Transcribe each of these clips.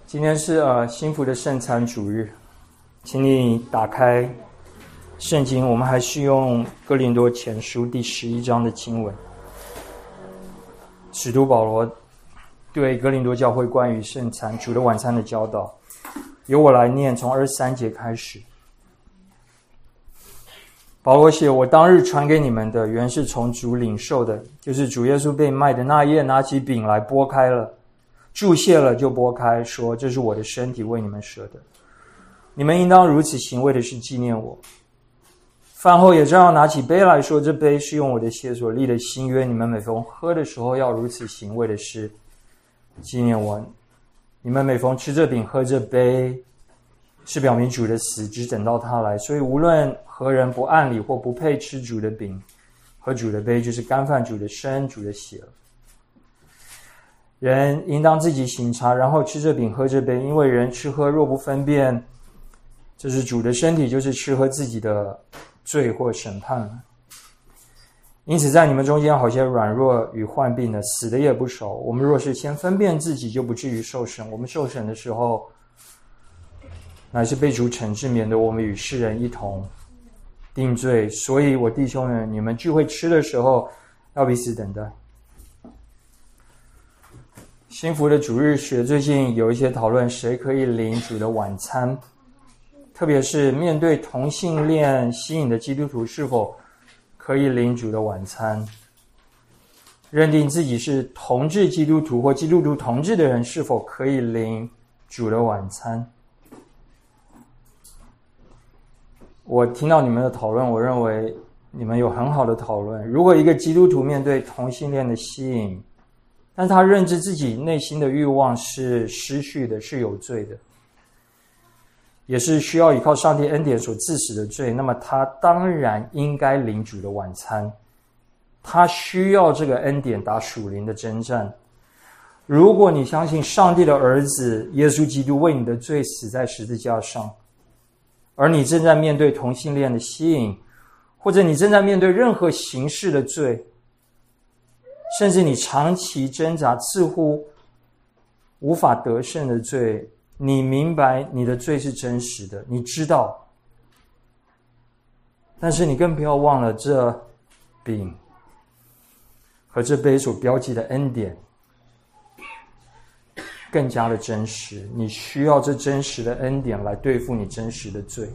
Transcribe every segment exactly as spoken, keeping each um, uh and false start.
今天是呃幸福的圣餐主日，请你打开圣经，我们还是用哥林多前书第十一章的经文。使徒保罗对哥林多教会关于圣餐、主的晚餐的教导，由我来念，从二十三节开始。保罗写：我当日传给你们的，原是从主领受的，就是主耶稣被卖的那夜，拿起饼来，拨开了，注谢了，就拨开，说：这是我的身体，为你们舍的。你们应当如此行，为的是纪念我。饭后也照样拿起杯来说：这杯是用我的血所立的新约，你们每逢喝的时候要如此行，为的是纪念我。你们每逢吃这饼喝这杯，是表明主的死，只等到他来。所以无论何人不按理或不配吃主的饼喝主的杯，就是干犯主的身、主的血了。人应当自己省察，然后吃这饼喝这杯，因为人吃喝若不分辨这是主的身体，就是吃喝自己的罪或审判了。因此在你们中间好些软弱与患病的，死的也不少。我们若是先分辨自己，就不至于受审。我们受审的时候，乃是被主惩治，免得我们与世人一同定罪。所以我弟兄们，你们聚会吃的时候，要彼此等待。幸福的主日学最近有一些讨论，谁可以领主的晚餐，特别是面对同性恋吸引的基督徒，是否可以领主的晚餐？认定自己是同志基督徒或基督徒同志的人，是否可以领主的晚餐？我听到你们的讨论，我认为你们有很好的讨论。如果一个基督徒面对同性恋的吸引，但他认知自己内心的欲望是失序的，是有罪的，也是需要依靠上帝恩典所致死的罪，那么他当然应该领主的晚餐。他需要这个恩典打属灵的征战。如果你相信上帝的儿子耶稣基督为你的罪死在十字架上，而你正在面对同性恋的吸引，或者你正在面对任何形式的罪，甚至你长期挣扎似乎无法得胜的罪，你明白你的罪是真实的，你知道，但是你更不要忘了这饼和这杯所标记的恩典更加的真实，你需要这真实的恩典来对付你真实的罪。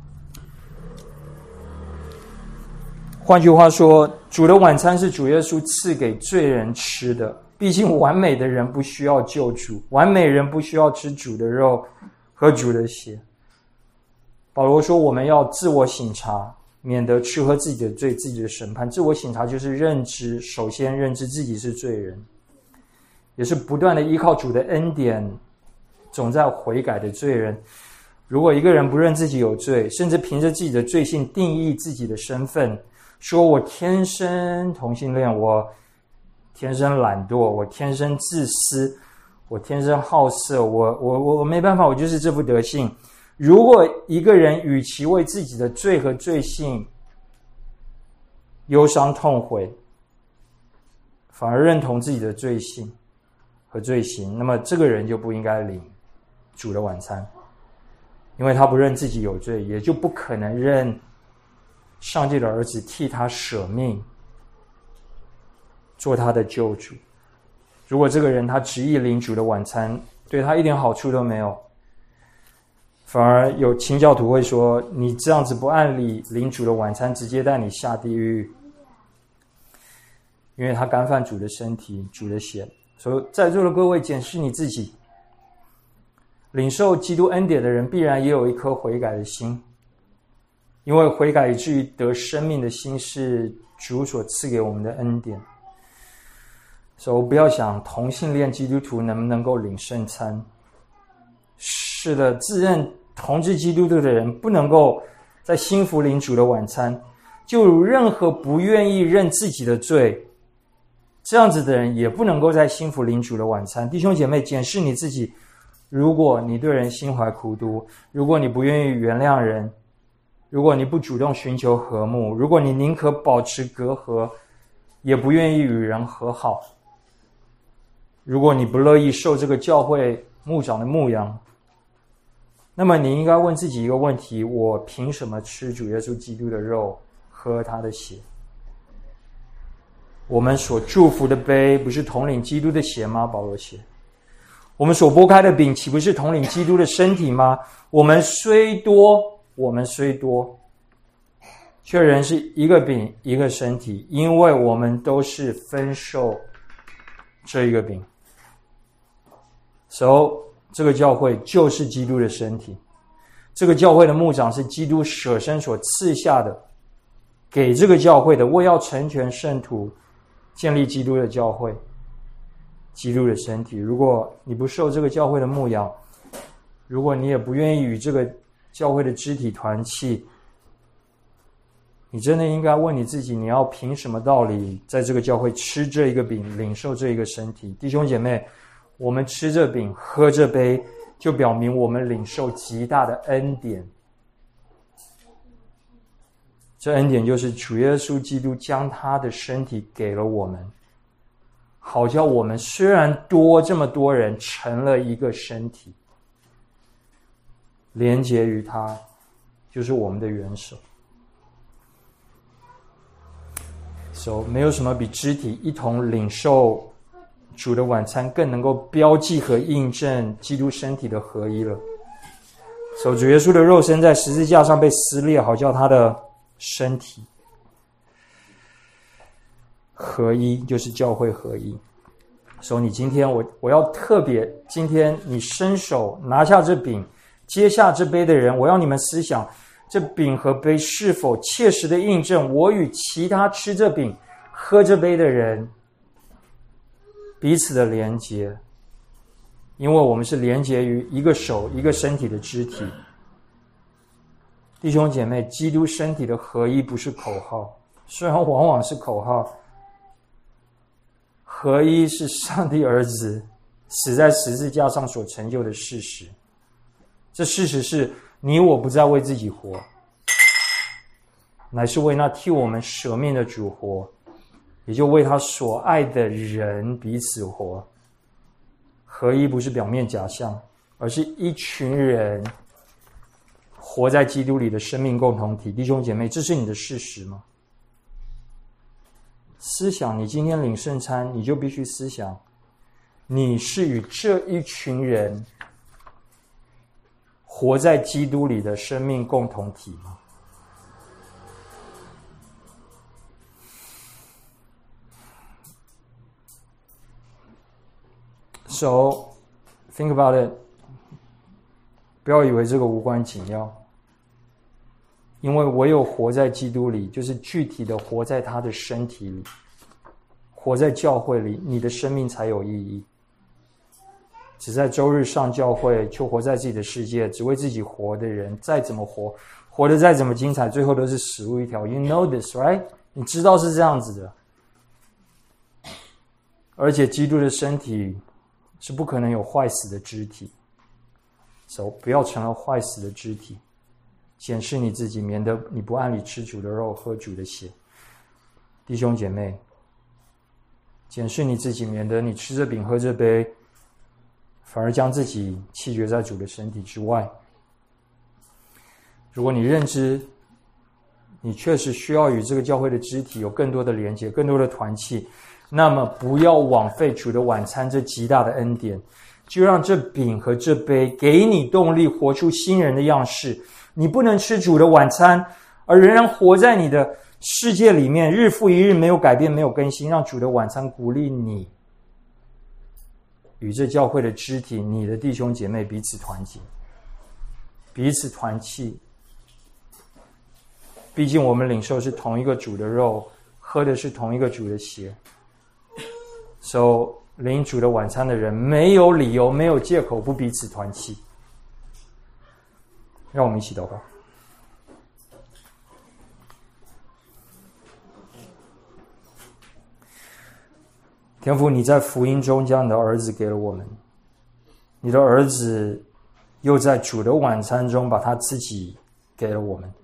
换句话说，主的晚餐是主耶稣赐给罪人吃的。毕竟完美的人不需要救主，完美人不需要吃主的肉和主的血。保罗说我们要自我省察，免得吃喝自己的罪，自己的审判。自我省察就是认知，首先认知自己是罪人，也是不断的依靠主的恩典总在悔改的罪人。如果一个人不认自己有罪，甚至凭着自己的罪性定义自己的身份，说我天生同性恋，我天生懒惰，我天生自私，我天生好色，我我我我没办法，我就是这副德性。如果一个人与其为自己的罪和罪性忧伤痛悔，反而认同自己的罪性和罪行，那么这个人就不应该领主的晚餐，因为他不认自己有罪，也就不可能认上帝的儿子替他舍命做他的救主。如果这个人他执意领主的晚餐，对他一点好处都没有，反而有清教徒会说，你这样子不按理领主的晚餐，直接带你下地狱，因为他干犯主的身体，主的血。所以在座的各位，检视你自己，领受基督恩典的人必然也有一颗悔改的心，因为悔改以至于得生命的心是主所赐给我们的恩典。所以不要想同性恋基督徒能不能够领圣餐。是的，自认同志基督徒的人不能够在幸福领主的晚餐，就如任何不愿意认自己的罪，这样子的人也不能够在幸福领主的晚餐。弟兄姐妹，检视你自己，如果你对人心怀苦毒，如果你不愿意原谅人，如果你不主动寻求和睦，如果你宁可保持隔阂，也不愿意与人和好，如果你不乐意受这个教会牧长的牧羊。那么你应该问自己一个问题：我凭什么吃主耶稣基督的肉，喝他的血？我们所祝福的杯，不是统领基督的血吗？保罗写。我们所拨开的饼，岂不是统领基督的身体吗？我们虽多，我们虽多，却仍是一个饼，一个身体，因为我们都是分受这一个饼。所以这个教会就是基督的身体，这个教会的牧长是基督舍身所赐下的，给这个教会的，为要成全圣徒，建立基督的教会，基督的身体。如果你不受这个教会的牧养，如果你也不愿意与这个教会的肢体团契，你真的应该问你自己，你要凭什么道理在这个教会吃这一个饼，领受这一个身体？弟兄姐妹，我们吃这饼，喝这杯，就表明我们领受极大的恩典。这恩典就是主耶稣基督将他的身体给了我们，好叫我们虽然多这么多人，成了一个身体，连结于他，就是我们的元首。所以没有什么比肢体一同领受主的晚餐更能够标记和印证基督身体的合一了。所以主耶稣的肉身在十字架上被撕裂，好叫他的身体合一，就是教会合一。所以你今天我我要特别，今天你伸手拿下这饼，接下这杯的人，我要你们思想，这饼和杯是否切实的印证我与其他吃这饼喝这杯的人彼此的连结。因为我们是连结于一个手一个身体的肢体。弟兄姐妹，基督身体的合一不是口号，虽然往往是口号，合一是上帝儿子死在十字架上所成就的事实。这事实是你我不再为自己活，乃是为那替我们舍命的主活，也就为他所爱的人彼此活。合一不是表面假象，而是一群人活在基督里的生命共同体。弟兄姐妹，这是你的事实吗？思想，你今天领圣餐，你就必须思想，你是与这一群人活在基督里的生命共同体吗？ So, think about it. 不要以为这个无关紧要，因为唯有活在基督里，就是具体的活在他的身体里，活在教会里，你的生命才有意义。只在周日上教会，就活在自己的世界，只为自己活的人，再怎么活，活得再怎么精彩，最后都是死路一条。You know this, right? 你知道是这样子的。而且基督的身体是不可能有坏死的肢体，所以不要成了坏死的肢体。检视你自己，免得你不按理吃主的肉，喝主的血。弟兄姐妹，检视你自己，免得你吃这饼喝这杯，反而将自己弃绝在主的身体之外。如果你认知你确实需要与这个教会的肢体有更多的连结，更多的团契，那么不要枉费主的晚餐这极大的恩典，就让这饼和这杯给你动力，活出新人的样式。你不能吃主的晚餐而仍然活在你的世界里面，日复一日没有改变，没有更新。让主的晚餐鼓励你与这教会的肢体，你的弟兄姐妹彼此团结，彼此团契。毕竟我们领受是同一个主的肉，喝的是同一个主的血。So, 领主的晚餐的人没有理由，没有借口不彼此团契。让我们一起祷告。天父，你在福音中将你的儿子给了我们，你的儿子又在主的晚餐中把他自己给了我们。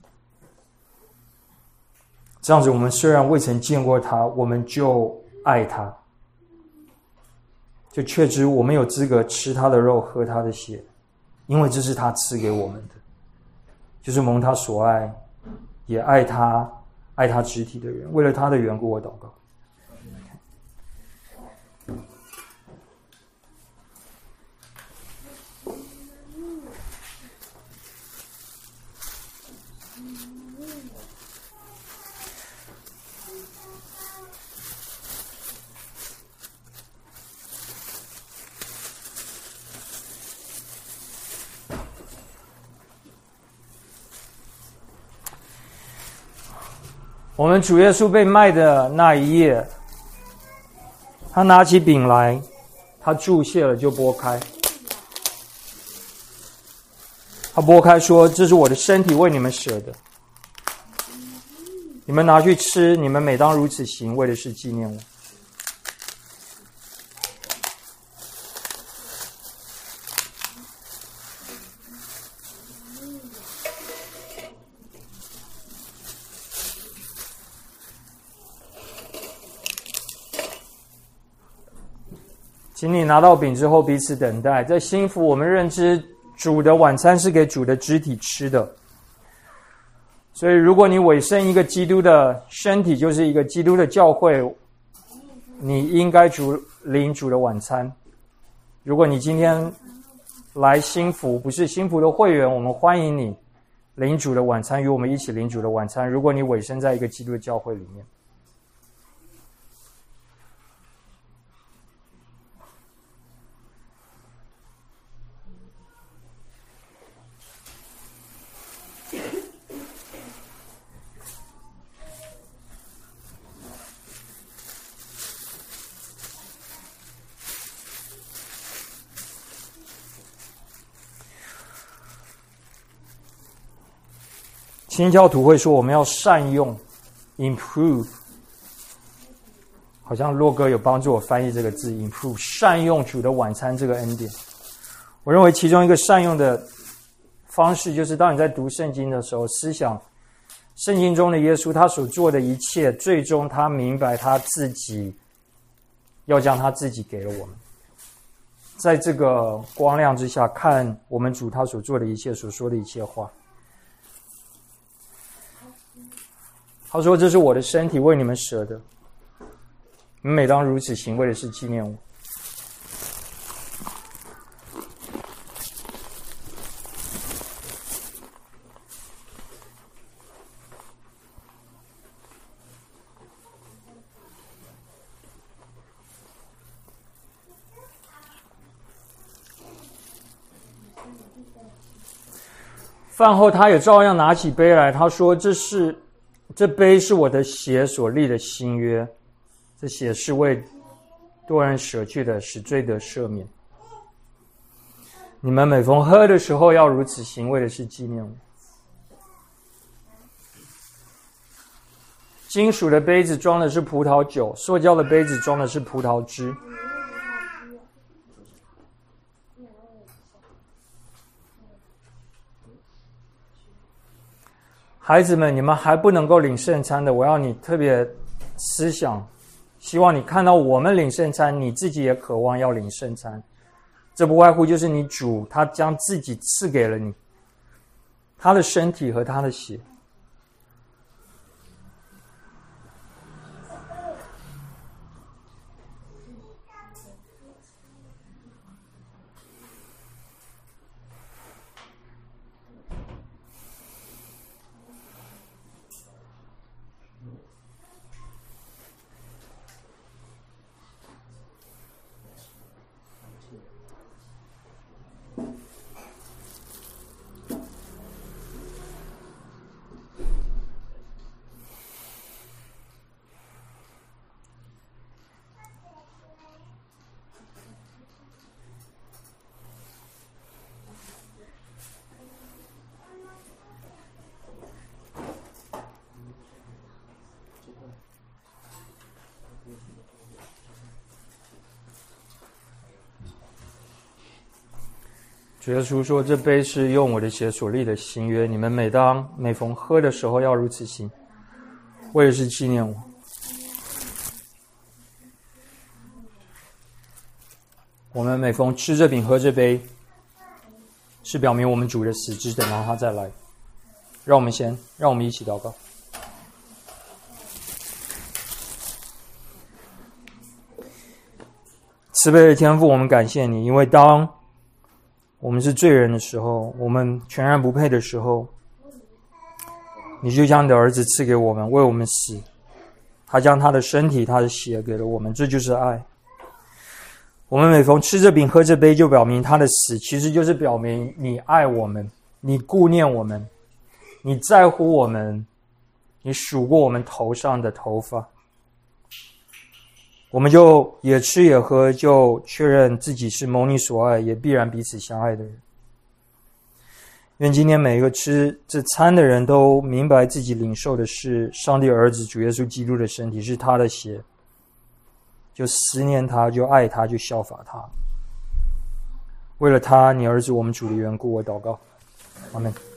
这样子，我们虽然未曾见过他，我们就爱他。 就确知我们有资格吃他的肉，喝他的血，因为这是他赐给我们的，就是蒙他所爱，也爱他，爱他肢体的人。为了他的缘故，我祷告。我们主耶稣被卖的那一夜，他拿起饼来，他注谢了就拨开，他拨开说：“这是我的身体，为你们舍的，你们拿去吃，你们每当如此行，为的是纪念我。”请你拿到饼之后彼此等待。在心服我们认知主的晚餐是给主的肢体吃的，所以如果你委身一个基督的身体，就是一个基督的教会，你应该主领主的晚餐。如果你今天来心服，不是心服的会员，我们欢迎你领主的晚餐，与我们一起领主的晚餐。如果你委身在一个基督的教会里面，新教徒会说我们要善用 improve， 好像洛哥有帮助我翻译这个字 improve， 善用主的晚餐这个恩典。我认为其中一个善用的方式，就是当你在读圣经的时候，思想圣经中的耶稣他所做的一切，最终他明白他自己要将他自己给了我们。在这个光亮之下，看我们主他所做的一切，所说的一切话。他说：“这是我的身体，为你们舍的，你们每当如此行，为的是纪念我。”饭后，他也照样拿起杯来，他说：“这是。”这杯是我的血所立的新约，这血是为多人舍去的，使罪得赦免。你们每逢喝的时候，要如此行，为的是纪念我。金属的杯子装的是葡萄酒，塑胶的杯子装的是葡萄汁。孩子们，你们还不能够领圣餐的，我要你特别思想，希望你看到我们领圣餐，你自己也渴望要领圣餐。这不外乎就是你主他将自己赐给了你，他的身体和他的血。主耶稣说：“这杯是用我的血所立的新约，你们每当每逢喝的时候，要如此行，为的是纪念我。” 我们每逢吃这饼喝这杯，是表明我们主的死，只等到他再来。让我们先，让我们一起祷告。慈悲的天父，我们感谢你，因为当我们是罪人的时候，我们全然不配的时候，你就将你的儿子赐给我们，为我们死。他将他的身体他的血给了我们，这就是爱。我们每逢吃这饼喝这杯，就表明他的死，其实就是表明你爱我们，你顾念我们，你在乎我们，你数过我们头上的头发。我们就也吃也喝，就确认自己是蒙你所爱，也必然彼此相爱的人。愿今天每一个吃这餐的人都明白自己领受的是上帝儿子主耶稣基督的身体，是他的血，就思念他，就爱他，就效法他。为了他，你儿子我们主的缘故，我祷告，阿们。